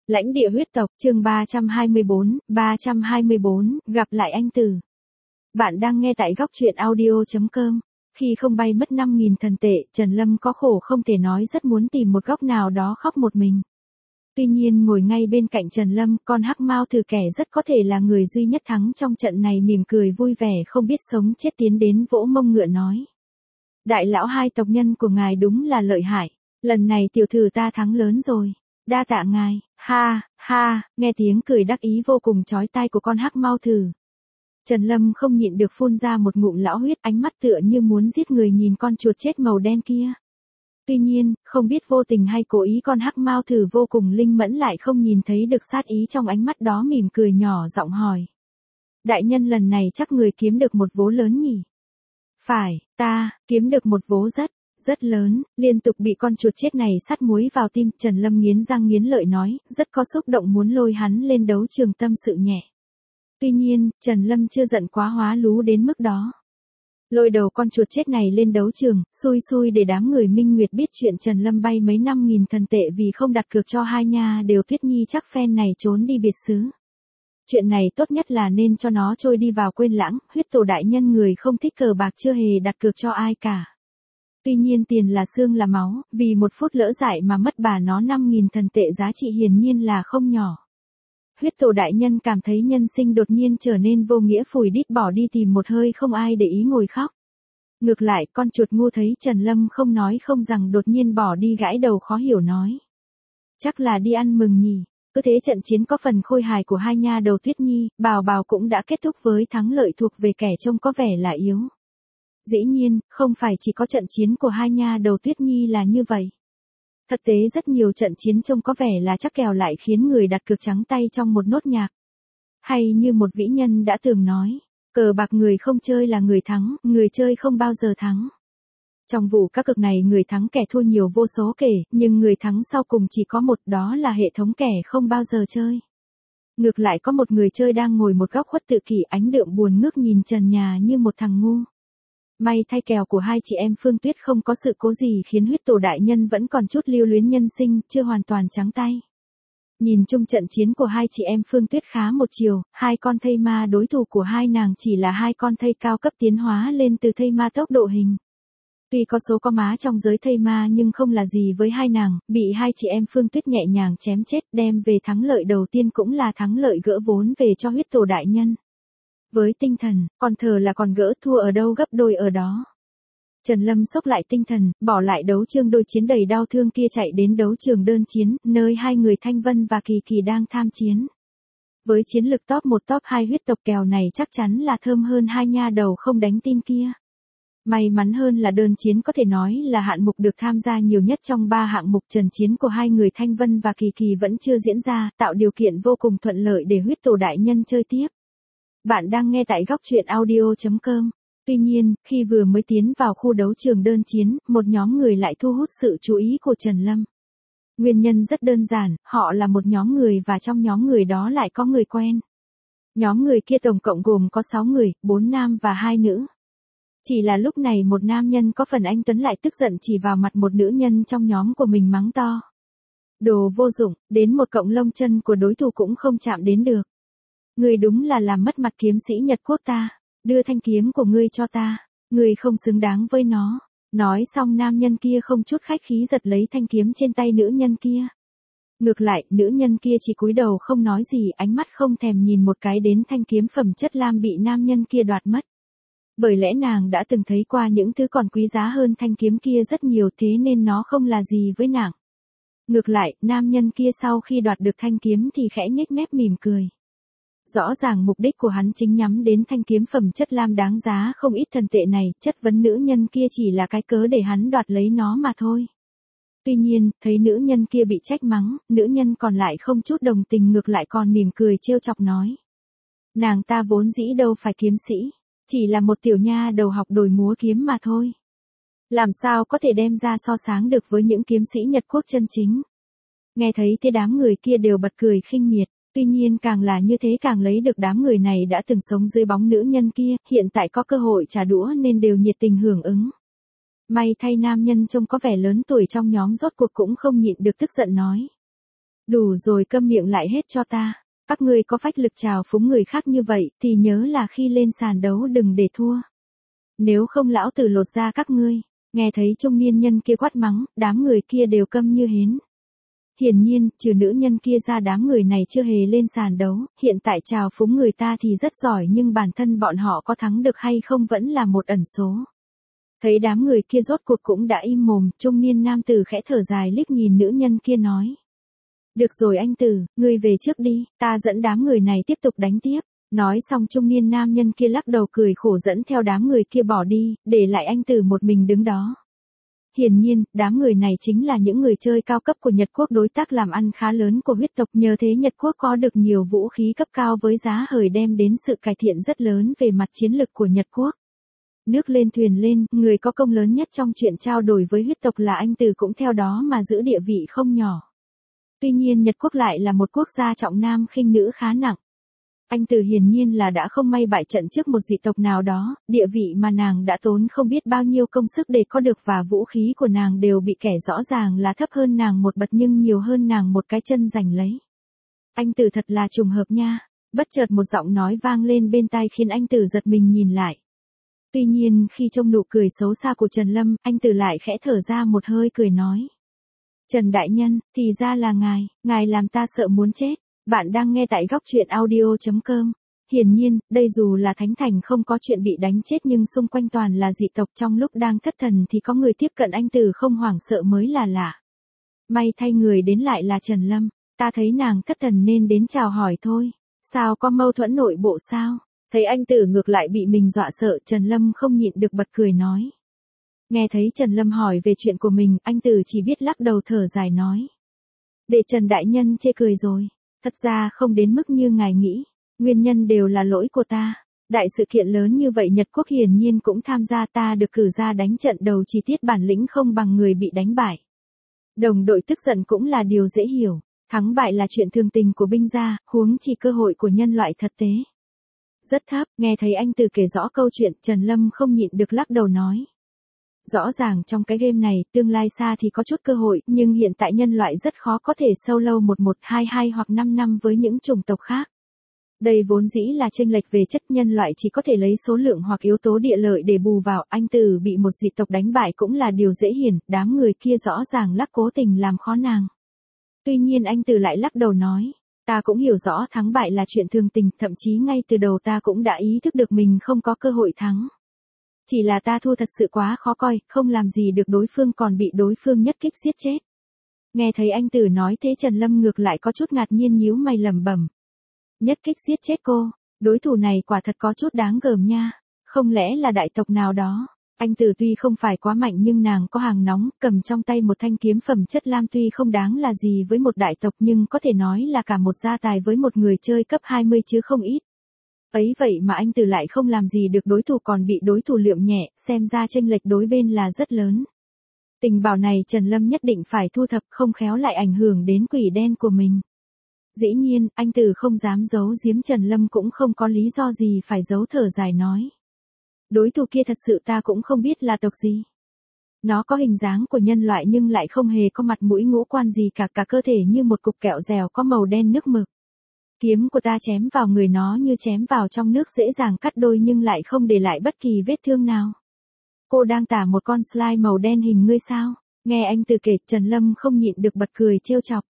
Lãnh địa huyết tộc, chương 324, gặp lại anh Tử. Bạn đang nghe tại góc truyện audio.com. Khi không bay mất 5.000 thần tệ, Trần Lâm có khổ không thể nói, rất muốn tìm một góc nào đó khóc một mình. Tuy nhiên ngồi ngay bên cạnh Trần Lâm, con hắc mao thử kẻ rất có thể là người duy nhất thắng trong trận này mỉm cười vui vẻ không biết sống chết tiến đến vỗ mông ngựa nói. Đại lão hai tộc nhân của ngài đúng là lợi hại, lần này tiểu thử ta thắng lớn rồi. Đa tạ ngài, ha, ha, nghe tiếng cười đắc ý vô cùng chói tai của con hắc mao thử. Trần Lâm không nhịn được phun ra một ngụm lão huyết, ánh mắt tựa như muốn giết người nhìn con chuột chết màu đen kia. Tuy nhiên, không biết vô tình hay cố ý con hắc mao thử vô cùng linh mẫn lại không nhìn thấy được sát ý trong ánh mắt đó, mỉm cười nhỏ giọng hỏi. Đại nhân, lần này chắc người kiếm được một vố lớn nhỉ? Phải, ta, kiếm được một vố rất lớn, liên tục bị con chuột chết này sắt muối vào tim. Trần Lâm nghiến răng nghiến lợi nói, rất có xúc động muốn lôi hắn lên đấu trường tâm sự nhẹ. Tuy nhiên, Trần Lâm chưa giận quá hóa lú đến mức đó. Lôi đầu con chuột chết này lên đấu trường, xui để đám người Minh Nguyệt biết chuyện Trần Lâm bay mấy 5.000 thần tệ vì không đặt cược cho hai nha đều Tuyết Nhi chắc phen này trốn đi biệt xứ. Chuyện này tốt nhất là nên cho nó trôi đi vào quên lãng, huyết tổ đại nhân người không thích cờ bạc chưa hề đặt cược cho ai cả. Tuy nhiên tiền là xương là máu, vì một phút lỡ dại mà mất bà nó 5.000 thần tệ giá trị hiển nhiên là không nhỏ. Huyết tổ đại nhân cảm thấy nhân sinh đột nhiên trở nên vô nghĩa, phủi đít bỏ đi tìm một hơi không ai để ý ngồi khóc. Ngược lại, con chuột ngu thấy Trần Lâm không nói không rằng đột nhiên bỏ đi gãi đầu khó hiểu nói. Chắc là đi ăn mừng nhỉ. Cứ thế trận chiến có phần khôi hài của hai nha đầu Tuyết Nhi, Bào cũng đã kết thúc với thắng lợi thuộc về kẻ trông có vẻ là yếu. Dĩ nhiên, không phải chỉ có trận chiến của hai nha đầu Tuyết Nhi là như vậy. Thực tế rất nhiều trận chiến trông có vẻ là chắc kèo lại khiến người đặt cược trắng tay trong một nốt nhạc. Hay như một vĩ nhân đã từng nói, cờ bạc người không chơi là người thắng, người chơi không bao giờ thắng. Trong vụ các cược này người thắng kẻ thua nhiều vô số kể, nhưng người thắng sau cùng chỉ có một, đó là hệ thống kẻ không bao giờ chơi. Ngược lại có một người chơi đang ngồi một góc khuất tự kỷ, ánh đượm buồn ngước nhìn trần nhà như một thằng ngu. May thay kèo của hai chị em Phương Tuyết không có sự cố gì khiến huyết tổ đại nhân vẫn còn chút lưu luyến nhân sinh, chưa hoàn toàn trắng tay. Nhìn chung trận chiến của hai chị em Phương Tuyết khá một chiều, hai con thây ma đối thủ của hai nàng chỉ là hai con thây cao cấp tiến hóa lên từ thây ma tốc độ hình. Tuy có số có má trong giới thây ma nhưng không là gì với hai nàng, bị hai chị em Phương Tuyết nhẹ nhàng chém chết, đem về thắng lợi đầu tiên cũng là thắng lợi gỡ vốn về cho huyết tổ đại nhân. Với tinh thần, còn thờ là còn gỡ, thua ở đâu gấp đôi ở đó. Trần Lâm xốc lại tinh thần, bỏ lại đấu trường đôi chiến đầy đau thương kia chạy đến đấu trường đơn chiến, nơi hai người Thanh Vân và Kỳ Kỳ đang tham chiến. Với chiến lực top 1 top 2 huyết tộc kèo này chắc chắn là thơm hơn hai nha đầu không đánh tin kia. May mắn hơn là đơn chiến có thể nói là hạng mục được tham gia nhiều nhất trong 3 hạng mục. Trận chiến của hai người Thanh Vân và Kỳ Kỳ vẫn chưa diễn ra, tạo điều kiện vô cùng thuận lợi để huyết tổ đại nhân chơi tiếp. Bạn đang nghe tại góc truyện audio.com. Tuy nhiên, khi vừa mới tiến vào khu đấu trường đơn chiến, một nhóm người lại thu hút sự chú ý của Trần Lâm. Nguyên nhân rất đơn giản, họ là một nhóm người và trong nhóm người đó lại có người quen. Nhóm người kia tổng cộng gồm có 6 người, 4 nam và 2 nữ. Chỉ là lúc này một nam nhân có phần anh tuấn lại tức giận chỉ vào mặt một nữ nhân trong nhóm của mình mắng to. Đồ vô dụng, đến một cọng lông chân của đối thủ cũng không chạm đến được. Ngươi đúng là làm mất mặt kiếm sĩ Nhật quốc ta, đưa thanh kiếm của ngươi cho ta, ngươi không xứng đáng với nó. Nói xong nam nhân kia không chút khách khí giật lấy thanh kiếm trên tay nữ nhân kia. Ngược lại, nữ nhân kia chỉ cúi đầu không nói gì, ánh mắt không thèm nhìn một cái đến thanh kiếm phẩm chất lam bị nam nhân kia đoạt mất. Bởi lẽ nàng đã từng thấy qua những thứ còn quý giá hơn thanh kiếm kia rất nhiều, thế nên nó không là gì với nàng. Ngược lại, nam nhân kia sau khi đoạt được thanh kiếm thì khẽ nhếch mép mỉm cười. Rõ ràng mục đích của hắn chính nhắm đến thanh kiếm phẩm chất lam đáng giá không ít thần tệ này, chất vấn nữ nhân kia chỉ là cái cớ để hắn đoạt lấy nó mà thôi. Tuy nhiên, thấy nữ nhân kia bị trách mắng, nữ nhân còn lại không chút đồng tình, ngược lại còn mỉm cười trêu chọc nói. Nàng ta vốn dĩ đâu phải kiếm sĩ, chỉ là một tiểu nha đầu học đồi múa kiếm mà thôi. Làm sao có thể đem ra so sánh được với những kiếm sĩ Nhật quốc chân chính. Nghe thấy thế đám người kia đều bật cười khinh miệt. Tuy nhiên càng là như thế càng lấy được đám người này đã từng sống dưới bóng nữ nhân kia, hiện tại có cơ hội trả đũa nên đều nhiệt tình hưởng ứng. May thay nam nhân trông có vẻ lớn tuổi trong nhóm rốt cuộc cũng không nhịn được tức giận nói. Đủ rồi, câm miệng lại hết cho ta. Các ngươi có phách lực trào phúng người khác như vậy thì nhớ là khi lên sàn đấu đừng để thua. Nếu không lão tử lột da các ngươi. Nghe thấy trung niên nhân kia quát mắng, đám người kia đều câm như hến. Hiển nhiên, trừ nữ nhân kia ra đám người này chưa hề lên sàn đấu, hiện tại trào phúng người ta thì rất giỏi nhưng bản thân bọn họ có thắng được hay không vẫn là một ẩn số. Thấy đám người kia rốt cuộc cũng đã im mồm, trung niên nam tử khẽ thở dài liếc nhìn nữ nhân kia nói. Được rồi anh tử, ngươi về trước đi, ta dẫn đám người này tiếp tục đánh tiếp. Nói xong trung niên nam nhân kia lắc đầu cười khổ dẫn theo đám người kia bỏ đi, để lại anh tử một mình đứng đó. Hiển nhiên, đám người này chính là những người chơi cao cấp của Nhật Quốc, đối tác làm ăn khá lớn của huyết tộc, nhờ thế Nhật Quốc có được nhiều vũ khí cấp cao với giá hời đem đến sự cải thiện rất lớn về mặt chiến lực của Nhật Quốc. Nước lên thuyền lên, người có công lớn nhất trong chuyện trao đổi với huyết tộc là anh tử cũng theo đó mà giữ địa vị không nhỏ. Tuy nhiên Nhật Quốc lại là một quốc gia trọng nam khinh nữ khá nặng. Anh Tử hiển nhiên là đã không may bại trận trước một dị tộc nào đó, địa vị mà nàng đã tốn không biết bao nhiêu công sức để có được và vũ khí của nàng đều bị kẻ rõ ràng là thấp hơn nàng một bậc nhưng nhiều hơn nàng một cái chân giành lấy. Anh Tử thật là trùng hợp nha, bất chợt một giọng nói vang lên bên tai khiến anh Tử giật mình nhìn lại. Tuy nhiên khi trông nụ cười xấu xa của Trần Lâm, anh Tử lại khẽ thở ra một hơi cười nói. Trần Đại Nhân, thì ra là ngài làm ta sợ muốn chết. Bạn đang nghe tại góc truyện audio.com. Hiển nhiên, đây dù là Thánh Thành không có chuyện bị đánh chết nhưng xung quanh toàn là dị tộc, trong lúc đang thất thần thì có người tiếp cận anh Tử không hoảng sợ mới là lạ. May thay người đến lại là Trần Lâm, ta thấy nàng thất thần nên đến chào hỏi thôi. Sao có mâu thuẫn nội bộ sao? Thấy anh Tử ngược lại bị mình dọa sợ, Trần Lâm không nhịn được bật cười nói. Nghe thấy Trần Lâm hỏi về chuyện của mình, anh Tử chỉ biết lắc đầu thở dài nói. Để Trần Đại Nhân chê cười rồi. Thật ra không đến mức như ngài nghĩ, nguyên nhân đều là lỗi của ta. Đại sự kiện lớn như vậy Nhật Quốc hiển nhiên cũng tham gia, ta được cử ra đánh trận đầu, chi tiết bản lĩnh không bằng người bị đánh bại. Đồng đội tức giận cũng là điều dễ hiểu, thắng bại là chuyện thường tình của binh gia, huống chi cơ hội của nhân loại thật tế. Rất thấp, nghe thấy anh Tử kể rõ câu chuyện, Trần Lâm không nhịn được lắc đầu nói. Rõ ràng trong cái game này, tương lai xa thì có chút cơ hội, nhưng hiện tại nhân loại rất khó có thể solo 1122 hoặc 5 năm với những chủng tộc khác. Đây vốn dĩ là chênh lệch về chất, nhân loại chỉ có thể lấy số lượng hoặc yếu tố địa lợi để bù vào, anh Tử bị một dị tộc đánh bại cũng là điều dễ hiển, đám người kia rõ ràng lắc cố tình làm khó nàng. Tuy nhiên anh Tử lại lắc đầu nói, ta cũng hiểu rõ thắng bại là chuyện thường tình, thậm chí ngay từ đầu ta cũng đã ý thức được mình không có cơ hội thắng. Chỉ là ta thua thật sự quá khó coi, không làm gì được đối phương còn bị đối phương nhất kích giết chết. Nghe thấy anh Tử nói thế Trần Lâm ngược lại có chút ngạc nhiên nhíu mày lẩm bẩm. Nhất kích giết chết cô, đối thủ này quả thật có chút đáng gờm nha, không lẽ là đại tộc nào đó. Anh Tử tuy không phải quá mạnh nhưng nàng có hàng nóng, cầm trong tay một thanh kiếm phẩm chất lam tuy không đáng là gì với một đại tộc nhưng có thể nói là cả một gia tài với một người chơi cấp 20 chứ không ít. Ấy vậy mà anh Tử lại không làm gì được đối thủ còn bị đối thủ liệm nhẹ, xem ra chênh lệch đối bên là rất lớn. Tình bảo này Trần Lâm nhất định phải thu thập, không khéo lại ảnh hưởng đến quỷ đen của mình. Dĩ nhiên, anh Tử không dám giấu giếm, Trần Lâm cũng không có lý do gì phải giấu, thở dài nói. Đối thủ kia thật sự ta cũng không biết là tộc gì. Nó có hình dáng của nhân loại nhưng lại không hề có mặt mũi ngũ quan gì cả cơ thể như một cục kẹo dẻo có màu đen nước mực. Kiếm của ta chém vào người nó như chém vào trong nước, dễ dàng cắt đôi nhưng lại không để lại bất kỳ vết thương nào. Cô đang tả một con slime màu đen hình ngươi sao? Nghe anh Tử kể, Trần Lâm không nhịn được bật cười trêu chọc.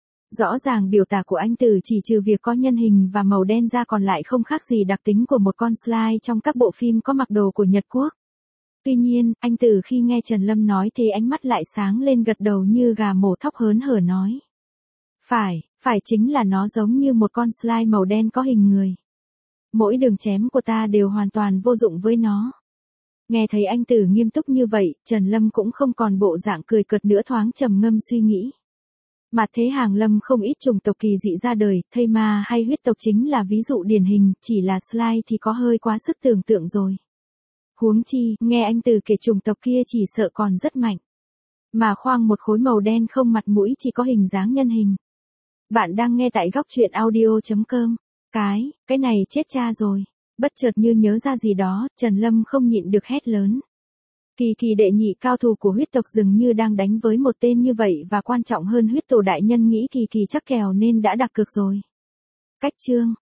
Rõ ràng biểu tả của anh Tử chỉ trừ việc có nhân hình và màu đen ra còn lại không khác gì đặc tính của một con slime trong các bộ phim có mặc đồ của Nhật Quốc. Tuy nhiên, anh Tử khi nghe Trần Lâm nói thì ánh mắt lại sáng lên, gật đầu như gà mổ thóc hớn hở nói. Phải chính là nó giống như một con slime màu đen có hình người. Mỗi đường chém của ta đều hoàn toàn vô dụng với nó. Nghe thấy anh Tử nghiêm túc như vậy, Trần Lâm cũng không còn bộ dạng cười cợt nữa, thoáng trầm ngâm suy nghĩ. Mà thế hàng lâm không ít chủng tộc kỳ dị ra đời, thây ma hay huyết tộc chính là ví dụ điển hình, chỉ là slime thì có hơi quá sức tưởng tượng rồi. Huống chi, nghe anh Tử kể chủng tộc kia chỉ sợ còn rất mạnh. Mà khoang một khối màu đen không mặt mũi, chỉ có hình dáng nhân hình. Bạn đang nghe tại góc truyện audio.com. Cái này chết cha rồi. Bất chợt như nhớ ra gì đó, Trần Lâm không nhịn được hét lớn. Kỳ Kỳ đệ nhị cao thủ của huyết tộc dường như đang đánh với một tên như vậy và quan trọng hơn huyết tổ đại nhân nghĩ Kỳ Kỳ chắc kèo nên đã đặt cược rồi. Cách chương